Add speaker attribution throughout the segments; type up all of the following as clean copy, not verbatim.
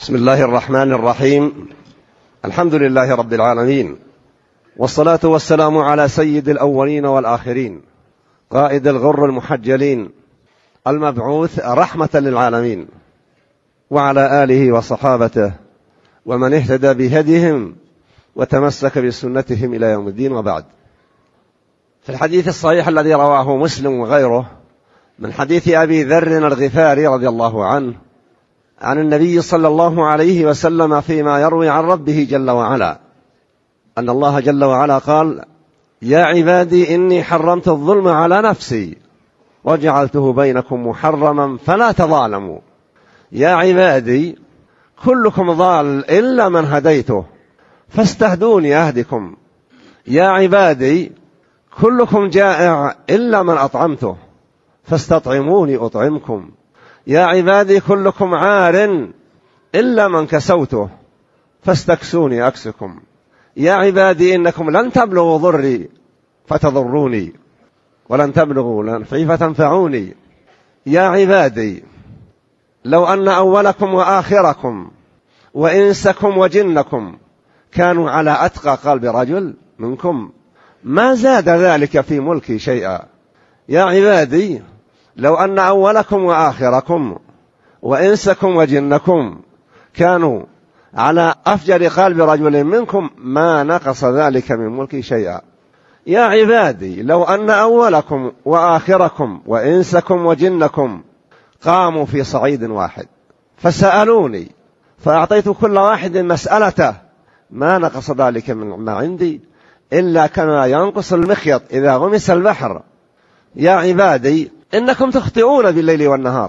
Speaker 1: بسم الله الرحمن الرحيم. الحمد لله رب العالمين، والصلاة والسلام على سيد الأولين والآخرين، قائد الغر المحجلين، المبعوث رحمة للعالمين، وعلى آله وصحابته ومن اهتدى بهديهم وتمسك بسنتهم إلى يوم الدين، وبعد. في الحديث الصحيح الذي رواه مسلم وغيره من حديث أبي ذر الغفاري رضي الله عنه عن النبي صلى الله عليه وسلم فيما يروي عن ربه جل وعلا أن الله جل وعلا قال: يا عبادي إني حرمت الظلم على نفسي وجعلته بينكم محرما فلا تظالموا. يا عبادي كلكم ضال إلا من هديته فاستهدوني أهدكم. يا عبادي كلكم جائع إلا من أطعمته فاستطعموني أطعمكم. يا عبادي كلكم عار إلا من كسوته فاستكسوني أكسكم. يا عبادي إنكم لن تبلغوا ضري فتضروني ولن تبلغوا نفعي فتنفعوني. يا عبادي لو أن أولكم وآخركم وإنسكم وجنكم كانوا على أتقى قلب رجل منكم ما زاد ذلك في ملكي شيئا. يا عبادي لو أن أولكم وآخركم وإنسكم وجنكم كانوا على أفجر قلب رجل منكم ما نقص ذلك من ملكي شيئا. يا عبادي لو أن أولكم وآخركم وإنسكم وجنكم قاموا في صعيد واحد فسألوني فأعطيت كل واحد مسألته ما نقص ذلك من ما عندي إلا كما ينقص المخيط إذا غمس البحر. يا عبادي إنكم تخطئون بالليل والنهار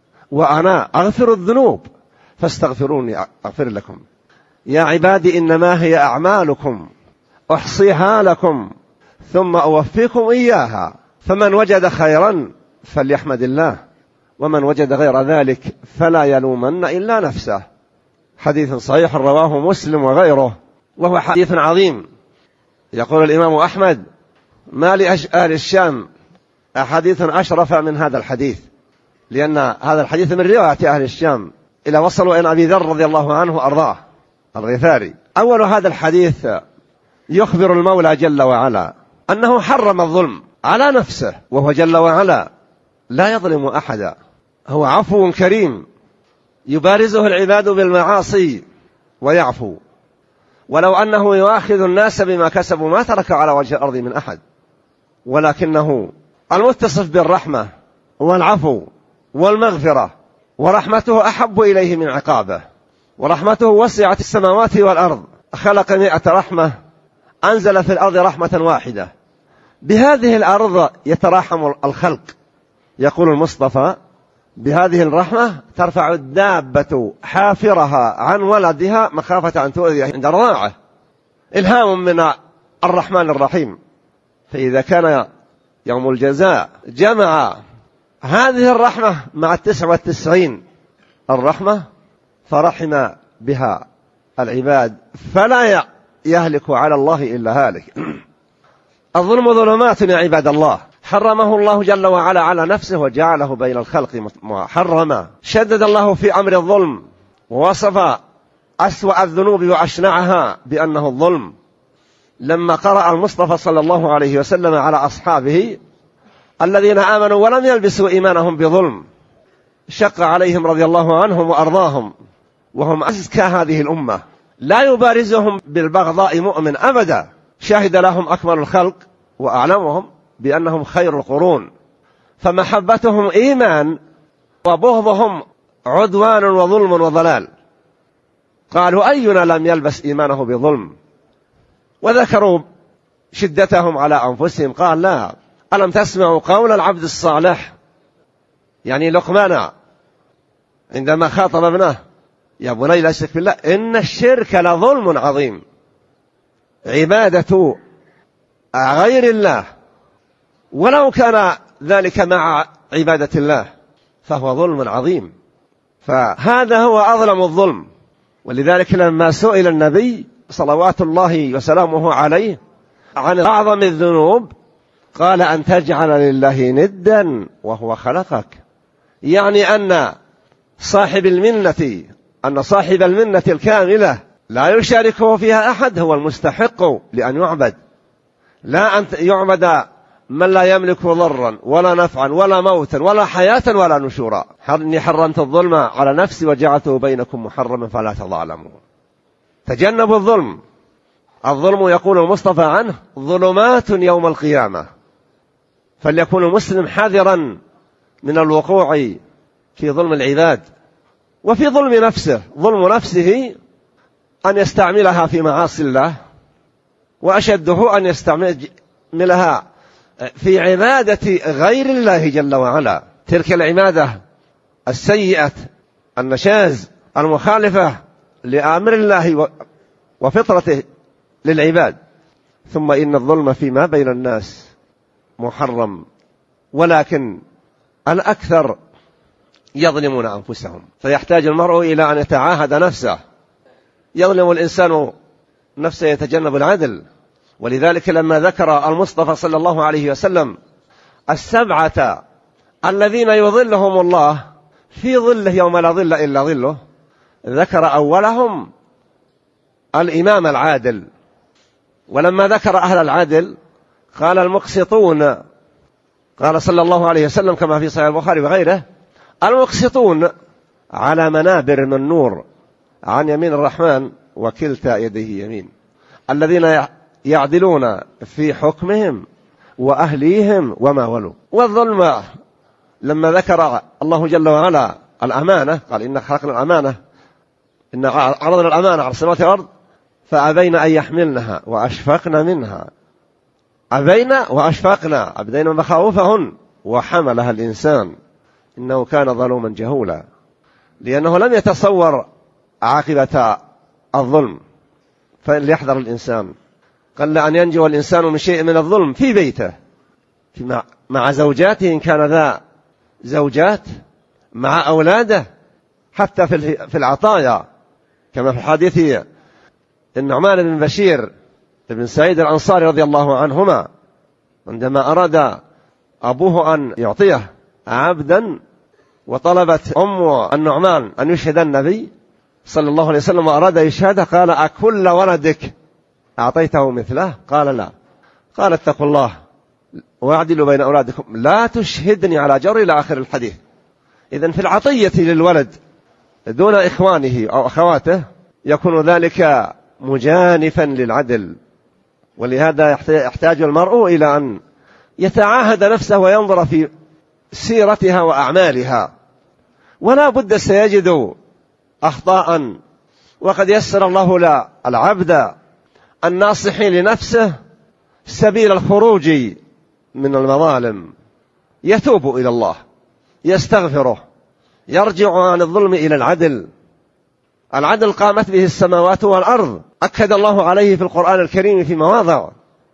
Speaker 1: وأنا أغفر الذنوب فاستغفروني أغفر لكم. يا عبادي إنما هي أعمالكم أحصيها لكم ثم أوفيكم إياها، فمن وجد خيرا فليحمد الله ومن وجد غير ذلك فلا يلومن إلا نفسه. حديث صحيح رواه مسلم وغيره، وهو حديث عظيم. يقول الإمام أحمد: ما لأهل الشام أحاديث أشرف من هذا الحديث، لأن هذا الحديث من رواية أهل الشام إلى وصلوا إلى أبي ذر رضي الله عنه أرضاه الغفاري. أول هذا الحديث يخبر المولى جل وعلا أنه حرم الظلم على نفسه، وهو جل وعلا لا يظلم أحدا، هو عفو كريم يبارزه العباد بالمعاصي ويعفو، ولو أنه يؤاخذ الناس بما كسبوا ما ترك على وجه الأرض من أحد، ولكنه المتصف بالرحمة والعفو والمغفرة، ورحمته أحب إليه من عقابه، ورحمته وسعت السماوات والأرض، خلق 100 رحمة أنزل في الأرض رحمة واحدة، بهذه الأرض يتراحم الخلق. يقول المصطفى: بهذه الرحمة ترفع الدابة حافرها عن ولدها مخافة أن تؤذيه عند رضاعه، إلهام من الرحمن الرحيم. فإذا كان يوم الجزاء جمع هذه الرحمة مع 99 الرحمة فرحم بها العباد فلا يهلك على الله إلا هالك. الظلم ظلمات يا عباد الله، حرمه الله جل وعلا على نفسه وجعله بين الخلق محرما. شدد الله في أمر الظلم ووصف أسوأ الذنوب وأشنعها بأنه الظلم. لما قرأ المصطفى صلى الله عليه وسلم على أصحابه الذين آمنوا ولم يلبسوا إيمانهم بظلم شق عليهم رضي الله عنهم وأرضاهم، وهم أزكى هذه الأمة، لا يبارزهم بالبغضاء مؤمن أبدا. شهد لهم أكمل الخلق وأعلمهم بأنهم خير القرون، فمحبتهم إيمان وبغضهم عدوان وظلم وضلال. قالوا: أينا لم يلبس إيمانه بظلم؟ وذكروا شدتهم على أنفسهم. قال: لا، ألم تسمعوا قول العبد الصالح، يعني لقمان عندما خاطب ابنه: يا بني لا تشرك بالله إن الشرك لظلم عظيم. عبادة غير الله ولو كان ذلك مع عبادة الله فهو ظلم عظيم، فهذا هو أظلم الظلم. ولذلك لما سئل النبي صلوات الله وسلامه عليه عن أعظم الذنوب قال: أن تجعل لله ندا وهو خلقك. يعني أن صاحب المنة أن صاحب المنة الكاملة لا يشاركه فيها أحد هو المستحق لأن يعبد، لا أن يعبد من لا يملك ضرا ولا نفعا ولا موتا ولا حياة ولا نشورا. إني حرمت الظلم على نفسي وجعلته بينكم محرما فلا تظالموا. تجنبوا الظلم. الظلم يقول المصطفى عنه ظلمات يوم القيامة، فليكون المسلم حذرا من الوقوع في ظلم العباد وفي ظلم نفسه. ظلم نفسه أن يستعملها في معاصي الله، وأشده أن يستعملها في عبادة غير الله جل وعلا، تلك العبادة السيئة النشاز المخالفة لأمر الله وفطرته للعباد. ثم إن الظلم فيما بين الناس محرم، ولكن الأكثر يظلمون أنفسهم، فيحتاج المرء إلى أن يتعاهد نفسه. يظلم الإنسان نفسه يتجنب العدل. ولذلك لما ذكر المصطفى صلى الله عليه وسلم 7 الذين يظلهم الله في ظله يوم لا ظل إلا ظله، ذكر أولهم الإمام العادل. ولما ذكر أهل العدل قال المقسطون، قال صلى الله عليه وسلم كما في صحيح البخاري وغيره: المقسطون على منابر من نور عن يمين الرحمن وكلتا يديه يمين، الذين يعدلون في حكمهم وأهليهم وما ولوا. والظلم لما ذكر الله جل وعلا الأمانة قال: إن خلقنا الأمانة، إن عرضنا الأمانة على السماوات والأرض فأبين أن يحملنها وأشفقن منها. أبين وأشفقنا، أبدين مخاوفهن، وحملها الإنسان إنه كان ظلوما جهولا، لأنه لم يتصور عاقبة الظلم. فليحذر الإنسان، قل أن ينجو الإنسان من شيء من الظلم في بيته، مع زوجاته إن كان ذا زوجات، مع أولاده، حتى في العطايا، كما في حديث النعمان بن بشير بن سعيد الأنصاري رضي الله عنهما، عندما أراد أبوه أن يعطيه عبدا، وطلبت أم النعمان أن يشهد النبي صلى الله عليه وسلم وأراد يشهده، قال: أكل ولدك أعطيته مثله؟ قال: لا. قال: اتقوا الله واعدلوا بين أولادكم لا تشهدني على جر، إلى آخر الحديث. إذن في العطية للولد دون إخوانه أو أخواته يكون ذلك مجانفا للعدل. ولهذا يحتاج المرء إلى أن يتعاهد نفسه وينظر في سيرتها وأعمالها، ولا بد سيجد أخطاء، وقد يسر الله للعبد الناصح لنفسه سبيل الخروج من المظالم، يتوب إلى الله، يستغفره، يرجع عن الظلم إلى العدل. العدل قامت به السماوات والأرض، أكد الله عليه في القرآن الكريم في مواضع.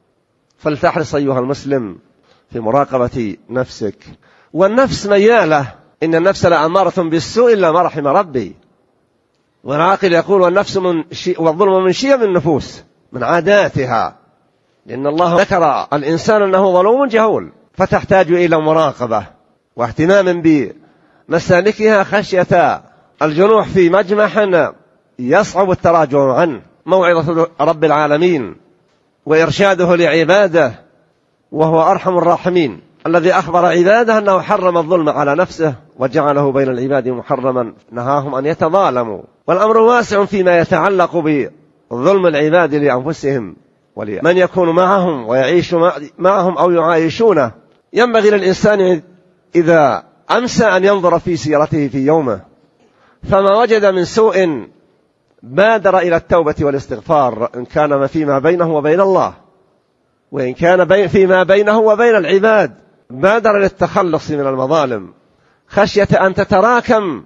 Speaker 1: فلتحرص أيها المسلم في مراقبة نفسك. والنفس ميالة، إن النفس لأمارة بالسوء إلا ما رحم ربي. والعاقل يقول: والنفس والظلم من شيم النفوس، من عاداتها، لأن الله ذكر الإنسان أنه ظلوم جهول، فتحتاج إلى مراقبة واهتمام بمسالكها خشية الجنوح في مجمح يصعب التراجع عنه. موعظة رب العالمين وإرشاده لعباده، وهو أرحم الراحمين، الذي أخبر عباده أنه حرم الظلم على نفسه وجعله بين العباد محرما، نهاهم أن يتظالموا. والأمر واسع فيما يتعلق بظلم العباد لأنفسهم ولمن يكون معهم ويعيش معهم أو يعايشونه. ينبغي للإنسان إذا أمسى أن ينظر في سيرته في يومه، فما وجد من سوء بادر إلى التوبة والاستغفار، إن كان فيما بينه وبين الله، وإن كان فيما بينه وبين العباد بادر للتخلص من المظالم، خشية أن تتراكم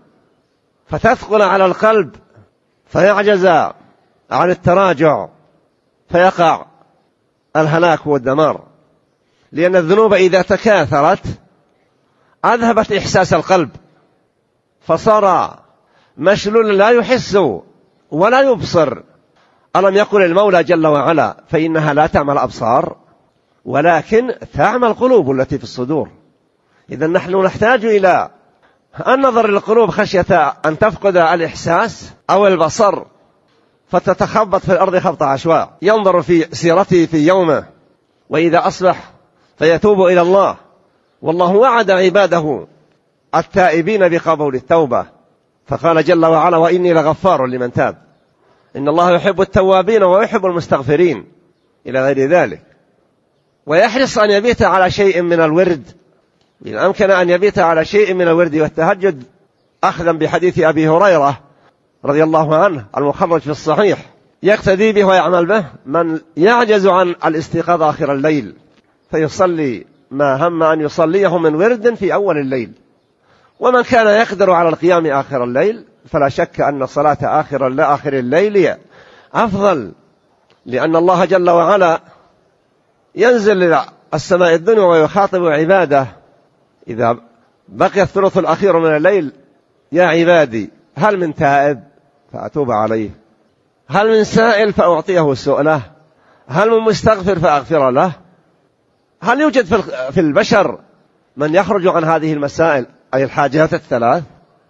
Speaker 1: فتثقل على القلب فيعجز عن التراجع، فيقع الهلاك والدمار. لأن الذنوب إذا تكاثرت أذهبت إحساس القلب، فصار مشلول لا يحس ولا يبصر. ألم يقل المولى جل وعلا: فإنها لا تعمى الأبصار ولكن تعمى القلوب التي في الصدور. إذن نحن نحتاج إلى النظر للقلوب خشية أن تفقد الإحساس أو البصر فتتخبط في الأرض خبط عشواء، ينظر في سيرته في يومه، وإذا أصبح فيتوب إلى الله، والله وعد عباده التائبين بقبول التوبة، فقال جل وعلا: وإني لغفار لمن تاب، إن الله يحب التوابين ويحب المستغفرين، إلى غير ذلك. ويحرص أن يبيت على شيء من الورد، إن أمكن أن يبيت على شيء من الورد والتهجد، أخذا بحديث أبي هريرة رضي الله عنه المخرج في الصحيح، يقتدي به ويعمل به من يعجز عن الاستيقاظ آخر الليل فيصلي ما هم أن يصليه من ورد في أول الليل، ومن كان يقدر على القيام آخر الليل فلا شك أن صلاة آخر الليل أفضل، لأن الله جل وعلا ينزل إلى السماء الدنيا ويخاطب عباده إذا بقي الثلث الأخير من الليل: يا عبادي هل من تائب فأتوب عليه، هل من سائل فأعطيه سؤله، هل من مستغفر فأغفر له. هل يوجد في البشر من يخرج عن هذه المسائل، أي الحاجات الثلاث؟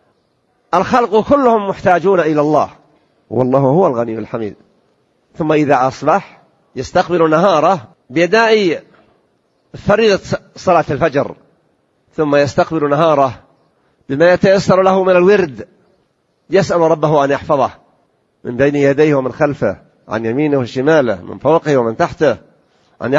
Speaker 1: الخلق كلهم محتاجون إلى الله، والله هو الغني الحميد. ثم إذا أصبح يستقبل نهاره بأداء فريضة صلاة الفجر، ثم يستقبل نهاره بما يتيسر له من الورد، يسأل ربه أن يحفظه من بين يديه ومن خلفه، عن يمينه وشماله، من فوقه ومن تحته، أن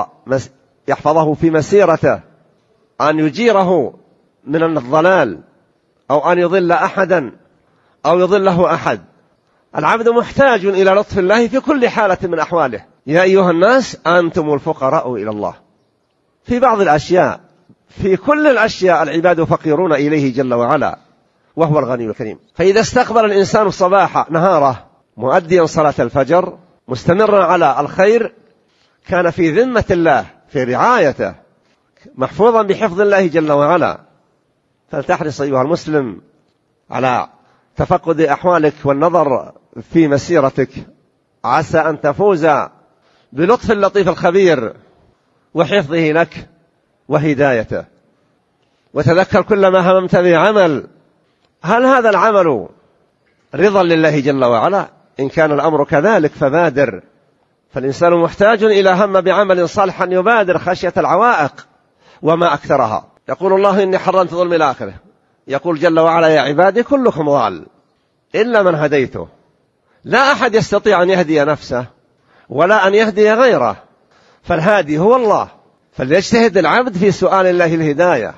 Speaker 1: يحفظه في مسيرته، أن يجيره من الضلال، أو أن يضل أحدا أو يضله أحد. العبد محتاج إلى لطف الله في كل حالة من أحواله. يا أيها الناس أنتم الفقراء إلى الله. في بعض الأشياء، في كل الأشياء العباد فقيرون إليه جل وعلا، وهو الغني الكريم. فإذا استقبل الإنسان الصباح نهاره مؤديا صلاة الفجر مستمرا على الخير، كان في ذمة الله، في رعايته، محفوظا بحفظ الله جل وعلا. فلتحرص أيها المسلم على تفقد أحوالك والنظر في مسيرتك، عسى أن تفوز بلطف اللطيف الخبير وحفظه لك وهدايته. وتذكر كلما هممت بعمل، هل هذا العمل رضا لله جل وعلا؟ إن كان الأمر كذلك فبادر، فالإنسان محتاج إلى هم بعمل صالح يبادر خشية العوائق وما أكثرها. يقول الله: إني حرمت ظلم الآخرة. يقول جل وعلا: يا عبادي كلكم ضال إلا من هديته. لا أحد يستطيع أن يهدي نفسه ولا أن يهدي غيره، فالهادي هو الله. فليجتهد العبد في سؤال الله الهداية،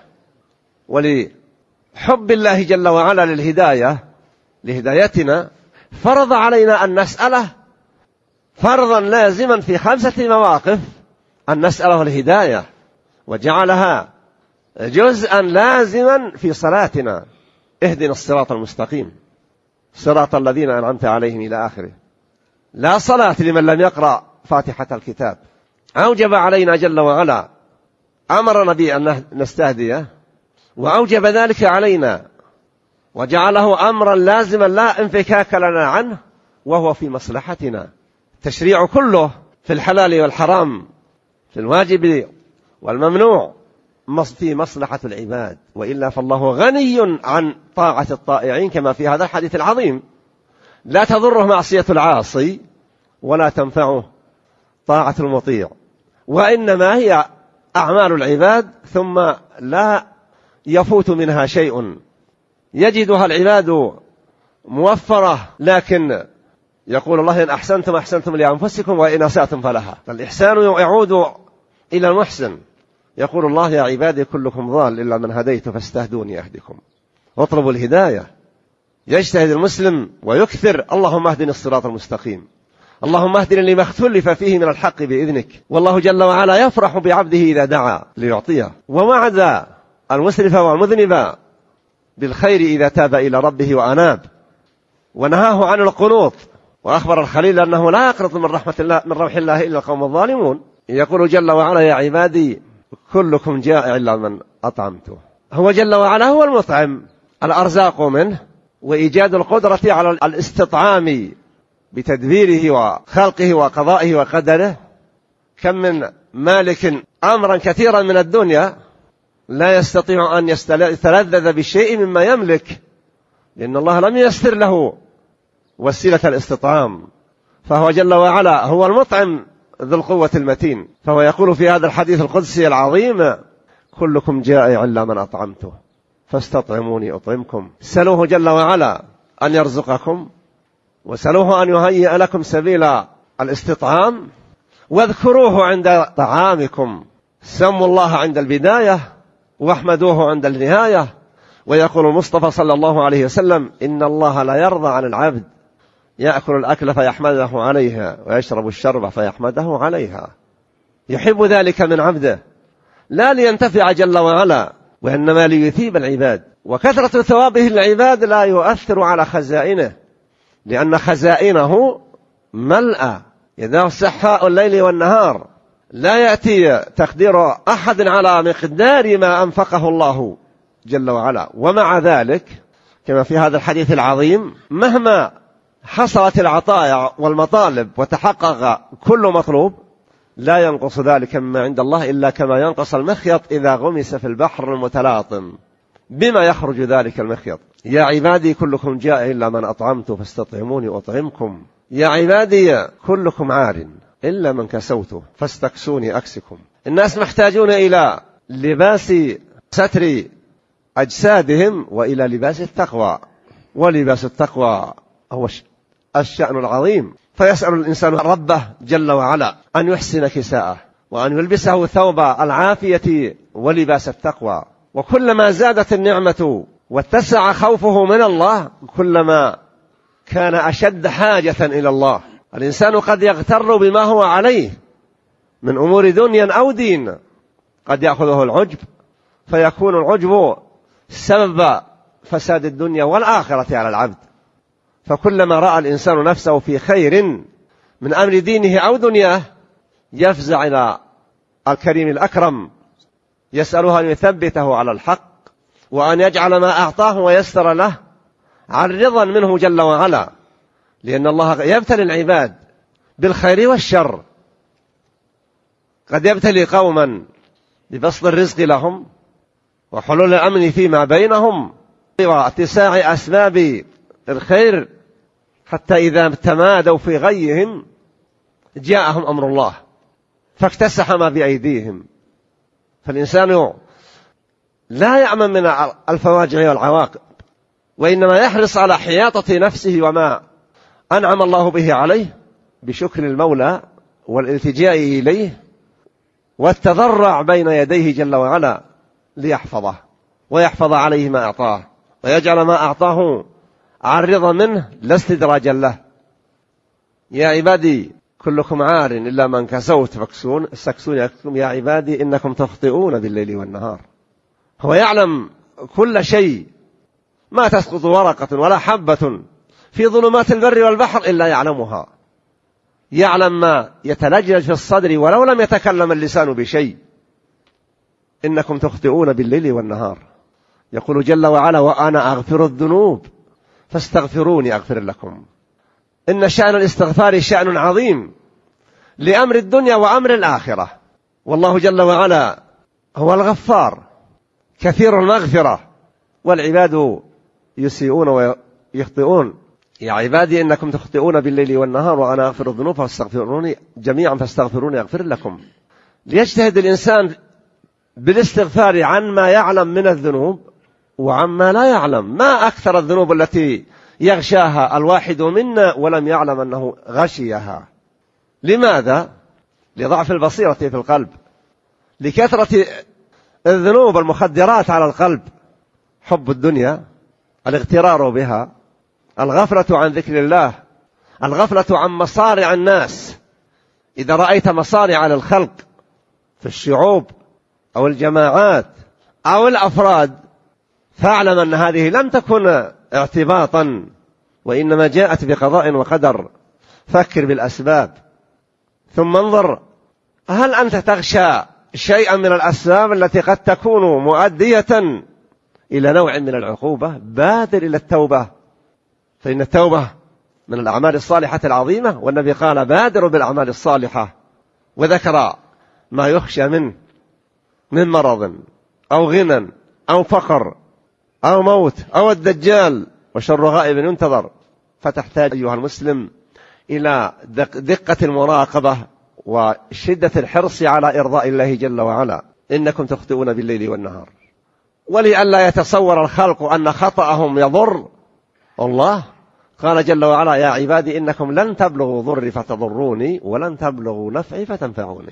Speaker 1: ولحب الله جل وعلا للهداية لهدايتنا فرض علينا أن نسأله فرضا لازما في 5 مواقف، أن نسأله الهداية، وجعلها جزءا لازما في صلاتنا: اهدنا الصراط المستقيم صراط الذين أنعمت عليهم إلى آخره. لا صلاة لمن لم يقرأ فاتحة الكتاب. أوجب علينا جل وعلا، أمرنا بأن نستهديه، وأوجب ذلك علينا وجعله أمرا لازما لا انفكاك لنا عنه، وهو في مصلحتنا. التشريع كله في الحلال والحرام، في الواجب والممنوع، في مصلحة العباد، وإلا فالله غني عن طاعة الطائعين، كما في هذا الحديث العظيم: لا تضره معصية العاصي ولا تنفعه طاعة المطيع، وإنما هي أعمال العباد ثم لا يفوت منها شيء، يجدها العباد موفرة. لكن يقول الله: إن أحسنتم أحسنتم لأنفسكم وإن أسأتم فلها. فالإحسان يعود إلى المحسن. يقول الله: يا عبادي كلكم ضال إلا من هديت فاستهدوني أهدكم. اطلبوا الهداية. يجتهد المسلم ويكثر: اللهم اهدني الصراط المستقيم، اللهم اهدني لما اختلف فيه من الحق بإذنك. والله جل وعلا يفرح بعبده إذا دعا ليعطيه، ووعد المسرف والمذنب بالخير إذا تاب إلى ربه وأناب، ونهاه عن القنوط، وأخبر الخليل أنه لا يقنط من رحمة الله من روح الله إلا القوم الظالمون. يقول جل وعلا: يا عبادي كلكم جائع إلا من أطعمته. هو جل وعلا هو المطعم، الأرزاق منه، وإيجاد القدرة على الاستطعام بتدبيره وخلقه وقضائه وقدره. كم من مالك أمرا كثيرا من الدنيا لا يستطيع أن يتلذذ بشيء مما يملك، لأن الله لم ييسر له وسيلة الاستطعام، فهو جل وعلا هو المطعم ذو القوة المتين. فهو يقول في هذا الحديث القدسي العظيم: كلكم جائع إلا من أطعمته فاستطعموني أطعمكم. سلوه جل وعلا أن يرزقكم، وسلوه أن يهيئ لكم سبيل الاستطعام، واذكروه عند طعامكم، سموا الله عند البداية واحمدوه عند النهاية. ويقول المصطفى صلى الله عليه وسلم: إن الله لا يرضى عن العبد يأكل الأكل فيحمده عليها ويشرب الشرب فيحمده عليها. يحب ذلك من عبده، لا لينتفع جل وعلا، وإنما ليثيب العباد. وكثرة ثوابه العباد لا يؤثر على خزائنه، لأن خزائنه ملأى، إذا سحاء الليل والنهار، لا يأتي تقدير أحد على مقدار ما أنفقه الله جل وعلا. ومع ذلك كما في هذا الحديث العظيم: مهما حصلت العطايا والمطالب وتحقق كل مطلوب، لا ينقص ذلك مما عند الله إلا كما ينقص المخيط إذا غمس في البحر المتلاطم. بما يخرج ذلك المخيط؟ يا عبادي كلكم جائع إلا من أطعمته فاستطعموني أطعمكم. يا عبادي كلكم عار إلا من كسوته فاستكسوني أكسكم. الناس محتاجون إلى لباس ستر أجسادهم وإلى لباس التقوى، ولباس التقوى هو الشأن العظيم. فيسأل الإنسان ربه جل وعلا أن يحسن كساءه وأن يلبسه ثوب العافية ولباس التقوى. وكلما زادت النعمة واتسع خوفه من الله، كلما كان أشد حاجة إلى الله. الإنسان قد يغتر بما هو عليه من أمور دنيا أو دين، قد يأخذه العجب فيكون العجب سبب فساد الدنيا والآخرة على العبد. فكلما رأى الإنسان نفسه في خير من أمر دينه أو دنياه، يفزع إلى الكريم الأكرم، يسأله أن يثبته على الحق، وأن يجعل ما أعطاه ويسر له عن رضا منه جل وعلا، لأن الله يبتلي العباد بالخير والشر. قد يبتلي قوما ببسط الرزق لهم وحلول الأمن فيما بينهم واتساع أسباب الخير، حتى إذا تمادوا في غيهم جاءهم أمر الله فاكتسح ما بأيديهم. فالإنسان لا يأمن من الفواجع والعواقب، وإنما يحرص على حياطة نفسه وما أنعم الله به عليه بشكر المولى والالتجاء إليه والتضرع بين يديه جل وعلا ليحفظه ويحفظ عليه ما أعطاه، ويجعل ما أعطاه عن رضا منه لا استدراجا له. يا عبادي كلكم عار إلا من كسوت فاستكسوني أكسكم. يا عبادي إنكم تخطئون بالليل والنهار. هو يعلم كل شيء، ما تسقط ورقة ولا حبة في ظلمات البر والبحر إلا يعلمها. يعلم ما يتلجلج في الصدر ولو لم يتكلم اللسان بشيء. إنكم تخطئون بالليل والنهار. يقول جل وعلا: وأنا أغفر الذنوب فاستغفروني أغفر لكم. إن شأن الاستغفار شأن عظيم لأمر الدنيا وأمر الآخرة. والله جل وعلا هو الغفار كثير المغفرة، والعباد يسيئون ويخطئون. يا عبادي إنكم تخطئون بالليل والنهار وأنا أغفر الذنوب فاستغفروني جميعا فاستغفروني أغفر لكم. ليجتهد الإنسان بالاستغفار عن ما يعلم من الذنوب وعما لا يعلم. ما أكثر الذنوب التي يغشاها الواحد منا ولم يعلم أنه غشيها. لماذا؟ لضعف البصيرة في القلب، لكثرة الذنوب المخدرات على القلب، حب الدنيا، الاغترار بها، الغفلة عن ذكر الله، الغفلة عن مصارع الناس. إذا رأيت مصارع للخلق في الشعوب أو الجماعات أو الأفراد، فاعلم أن هذه لم تكن اعتباطا، وإنما جاءت بقضاء وقدر. فكر بالأسباب ثم انظر، هل أنت تغشى شيئا من الأسباب التي قد تكون مؤدية إلى نوع من العقوبة؟ بادر إلى التوبة، فإن التوبة من الأعمال الصالحة العظيمة، والنبي قال: بادروا بالأعمال الصالحة، وذكر ما يخشى منه من مرض أو غنى أو فقر أو موت أو الدجال، وشر غائب ينتظر. فتحتاج أيها المسلم إلى دقة المراقبة وشدة الحرص على إرضاء الله جل وعلا. إنكم تخطئون بالليل والنهار. ولئلا يتصور الخلق أن خطأهم يضر الله، قال جل وعلا: يا عبادي إنكم لن تبلغوا ضري فتضروني ولن تبلغوا نفعي فتنفعوني.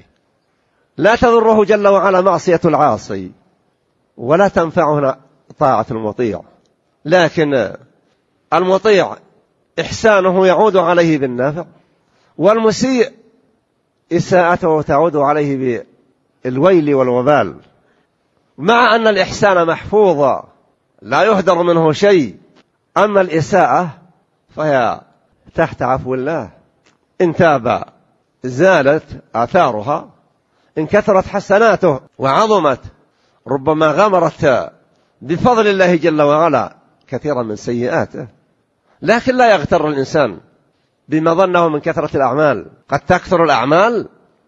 Speaker 1: لا تضره جل وعلا معصية العاصي، ولا تنفعه طاعة المطيع، لكن المطيع إحسانه يعود عليه بالنافع، والمسيء إساءته تعود عليه بالويل والوبال. مع أن الإحسان محفوظ لا يهدر منه شيء، أما الإساءة فهي تحت عفو الله. إن تاب زالت آثارها، إن كثرت حسناته وعظمت ربما غمرت بفضل الله جل وعلا كثيرا من سيئاته. لكن لا يغتر الإنسان بما ظنه من كثرة الأعمال. قد تكثر الأعمال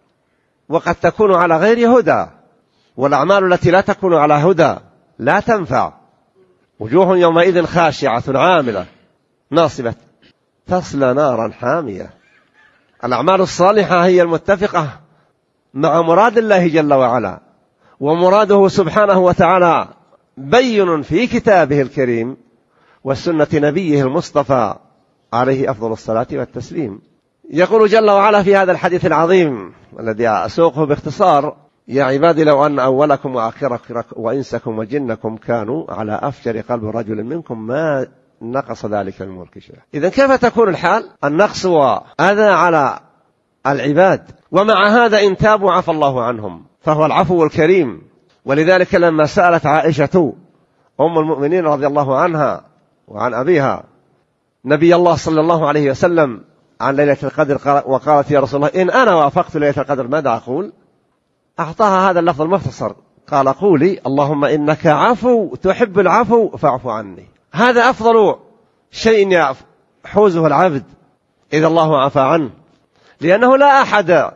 Speaker 1: وقد تكون على غير هدى، والأعمال التي لا تكون على هدى لا تنفع. وجوه يومئذ خاشعة عاملة ناصبة تصلى نارا حامية. الأعمال الصالحة هي المتفقة مع مراد الله جل وعلا، ومراده سبحانه وتعالى بين في كتابه الكريم وسنة نبيه المصطفى عليه أفضل الصلاة والتسليم. يقول جل وعلا في هذا الحديث العظيم الذي أسوقه باختصار: يا عبادي لو أن أولكم وآخركم وإنسكم وجنكم كانوا على أفجر قلب رجل منكم ما نقص ذلك من ملك شيئا. إذن كيف تكون الحال؟ النقص وأذى على العباد، ومع هذا إن تابوا عفى الله عنهم، فهو العفو الكريم. ولذلك لما سألت عائشة أم المؤمنين رضي الله عنها وعن أبيها نبي الله صلى الله عليه وسلم عن ليلة القدر، وقالت: يا رسول الله إن أنا وافقت ليلة القدر ماذا أقول؟ أعطاها هذا اللفظ المختصر، قال: قولي اللهم إنك عفو تحب العفو فاعف عني. هذا أفضل شيء يحوزه العبد إذا الله عفى عنه، لأنه لا أحد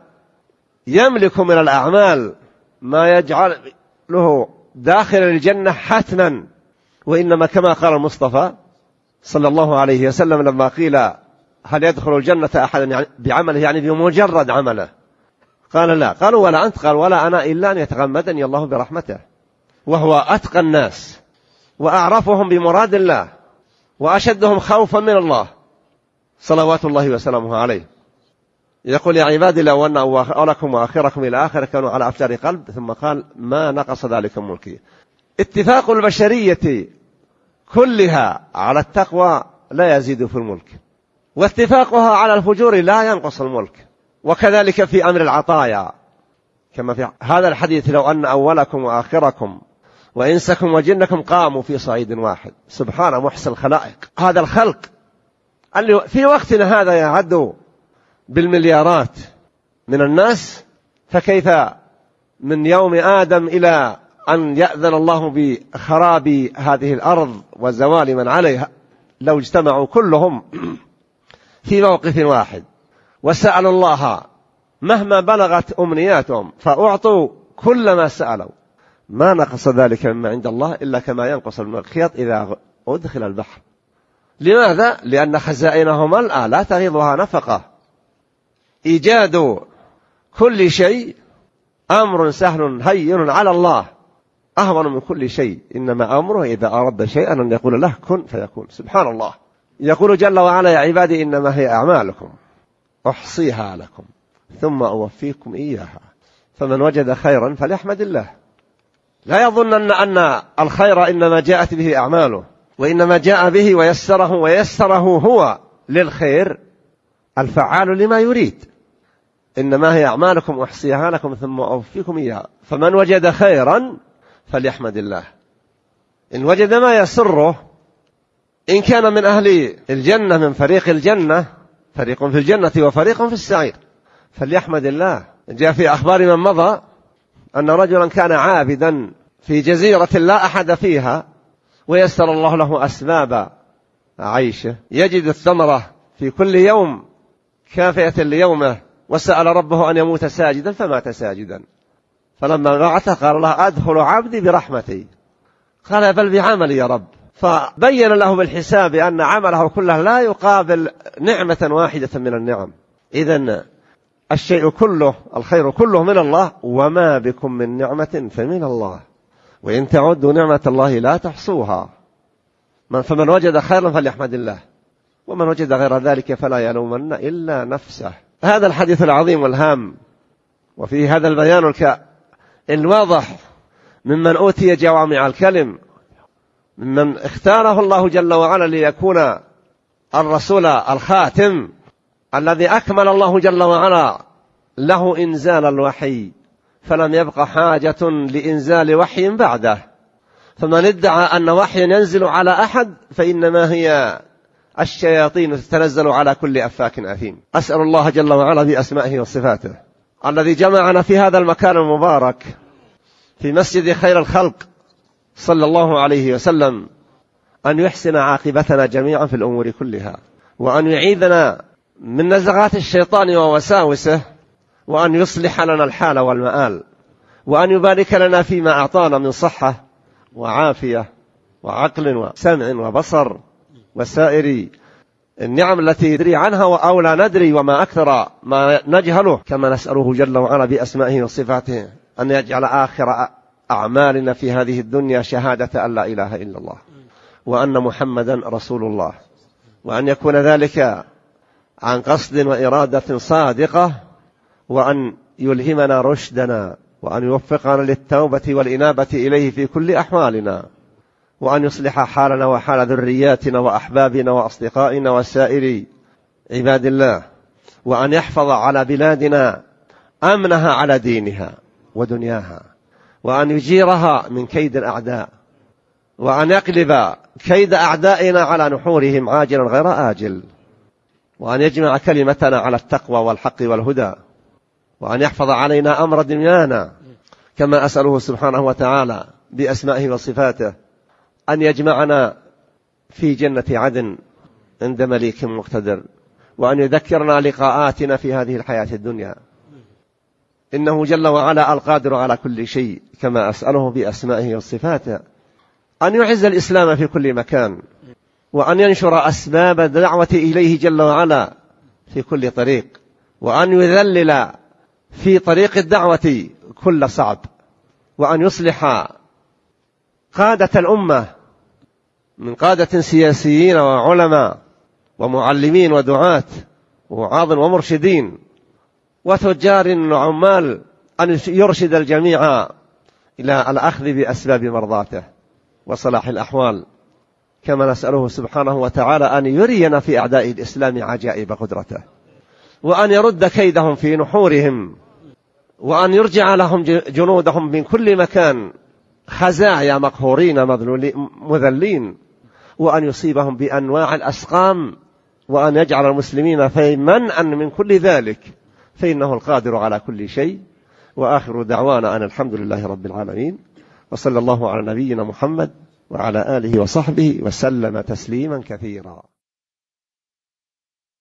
Speaker 1: يملك من الأعمال ما يجعله داخل الجنة حتما، وإنما كما قال المصطفى صلى الله عليه وسلم لما قيل: هل يدخل الجنة أحد بعمله يعني بمجرد عمله؟ قال: لا. قالوا: ولا أنت؟ قال: ولا أنا إلا أن يتغمدني الله برحمته. وهو أتقى الناس وأعرفهم بمراد الله وأشدهم خوفا من الله صلوات الله وسلامه عليه. يقول: يا عبادي لو أن أولكم وآخركم إلى آخر كانوا على أفجار قلب، ثم قال: ما نقص ذلك من ملكي. اتفاق البشرية كلها على التقوى لا يزيد في الملك، واتفاقها على الفجور لا ينقص الملك. وكذلك في أمر العطايا، كما في هذا الحديث: لو أن أولكم وآخركم وإنسكم وجنكم قاموا في صعيد واحد. سبحان محسن الخلائق. هذا الخلق اللي في وقتنا هذا يعد بالمليارات من الناس، فكيف من يوم آدم إلى أن يأذن الله بخراب هذه الأرض وزوال من عليها، لو اجتمعوا كلهم في موقف واحد وسألوا الله مهما بلغت أمنياتهم فأعطوا كل ما سألوا، ما نقص ذلك مما عند الله إلا كما ينقص المخيط إذا أدخل البحر. لماذا؟ لأن خزائنه ملأى لا تغيضها نفقة. إيجاد كل شيء أمر سهل هين على الله، أهون من كل شيء. إنما أمره إذا أراد شيئا أن يقول له كن فيكون. سبحان الله. يقول جل وعلا: يا عبادي إنما هي أعمالكم أحصيها لكم ثم أوفيكم إياها فمن وجد خيرا فليحمد الله. لا يظن أن الخير إنما جاءت به أعماله، وإنما جاء به ويسره هو للخير الفعال لما يريد. إنما هي أعمالكم أحصيها لكم ثم أوفيكم إياها فمن وجد خيرا فليحمد الله. إن وجد ما يسره، إن كان من أهل الجنة من فريق الجنة، فريق في الجنة وفريق في السعير، فليحمد الله. جاء في أخبار من مضى أن رجلا كان عابدا في جزيرة لا أحد فيها، ويسر الله له أسباب عيشه، يجد الثمرة في كل يوم كافية ليومه، وسأل ربه أن يموت ساجدا فمات ساجدا، فلما بعثه قال الله أدخل عبدي برحمتي، قال بل بعملي يا رب، فبين له بالحساب أن عمله كله لا يقابل نعمة واحدة من النعم. إذن الشيء كله، الخير كله من الله، وما بكم من نعمة فمن الله، وإن تعدوا نعمة الله لا تحصوها. فمن وجد خيرا فليحمد الله، ومن وجد غير ذلك فلا يلومن إلا نفسه. هذا الحديث العظيم والهام، وفيه هذا البيان الواضح ممن أوتي جوامع الكلم، ممن اختاره الله جل وعلا ليكون الرسول الخاتم الذي أكمل الله جل وعلا له إنزال الوحي، فلم يبق حاجة لإنزال وحي بعده. فمن ادعى أن وحي ينزل على أحد فإنما هي الشياطين تتنزل على كل أفاك أثيم. أسأل الله جل وعلا بأسمائه وصفاته الذي جمعنا في هذا المكان المبارك في مسجد خير الخلق صلى الله عليه وسلم أن يحسن عاقبتنا جميعا في الأمور كلها، وأن يعيذنا من نزغات الشيطان ووساوسه، وأن يصلح لنا الحال والمآل، وأن يبارك لنا فيما أعطانا من صحة وعافية وعقل وسمع وبصر وسائر النعم التي ندري عنها أو لا ندري، وما أكثر ما نجهله. كما نسأله جل وعلا بأسمائه وصفاته أن يجعل آخر أعمالنا في هذه الدنيا شهادة أن لا إله إلا الله وأن محمدا رسول الله، وأن يكون ذلك عن قصد وإرادة صادقة، وأن يلهمنا رشدنا، وأن يوفقنا للتوبة والإنابة إليه في كل أحوالنا، وأن يصلح حالنا وحال ذرياتنا وأحبابنا وأصدقائنا وسائر عباد الله، وأن يحفظ على بلادنا أمنها على دينها ودنياها، وأن يجيرها من كيد الأعداء، وأن يقلب كيد أعدائنا على نحورهم عاجلا غير آجل، وأن يجمع كلمتنا على التقوى والحق والهدى، وأن يحفظ علينا أمر دنيانا، كما أسأله سبحانه وتعالى بأسمائه وصفاته أن يجمعنا في جنة عدن عند مليك مقتدر، وأن يذكرنا لقاءاتنا في هذه الحياة الدنيا، إنه جل وعلا القادر على كل شيء. كما أسأله بأسمائه وصفاته أن يعز الإسلام في كل مكان، وأن ينشر أسباب الدعوة إليه جل وعلا في كل طريق، وأن يذلل في طريق الدعوة كل صعب، وأن يصلح قادة الأمة من قادة سياسيين وعلماء ومعلمين ودعاة ووعاظ ومرشدين وتجار وعمال، أن يرشد الجميع إلى الأخذ بأسباب مرضاته وصلاح الأحوال. كما نسأله سبحانه وتعالى أن يرينا في أعداء الإسلام عجائب قدرته، وأن يرد كيدهم في نحورهم، وأن يرجع لهم جنودهم من كل مكان خزايا مقهورين مذلين، وأن يصيبهم بأنواع الأسقام، وأن يجعل المسلمين في منأ من كل ذلك، فإنه القادر على كل شيء. وآخر دعوانا أن الحمد لله رب العالمين، وصلى الله على نبينا محمد وعلى آله وصحبه وسلم تسليما كثيرا.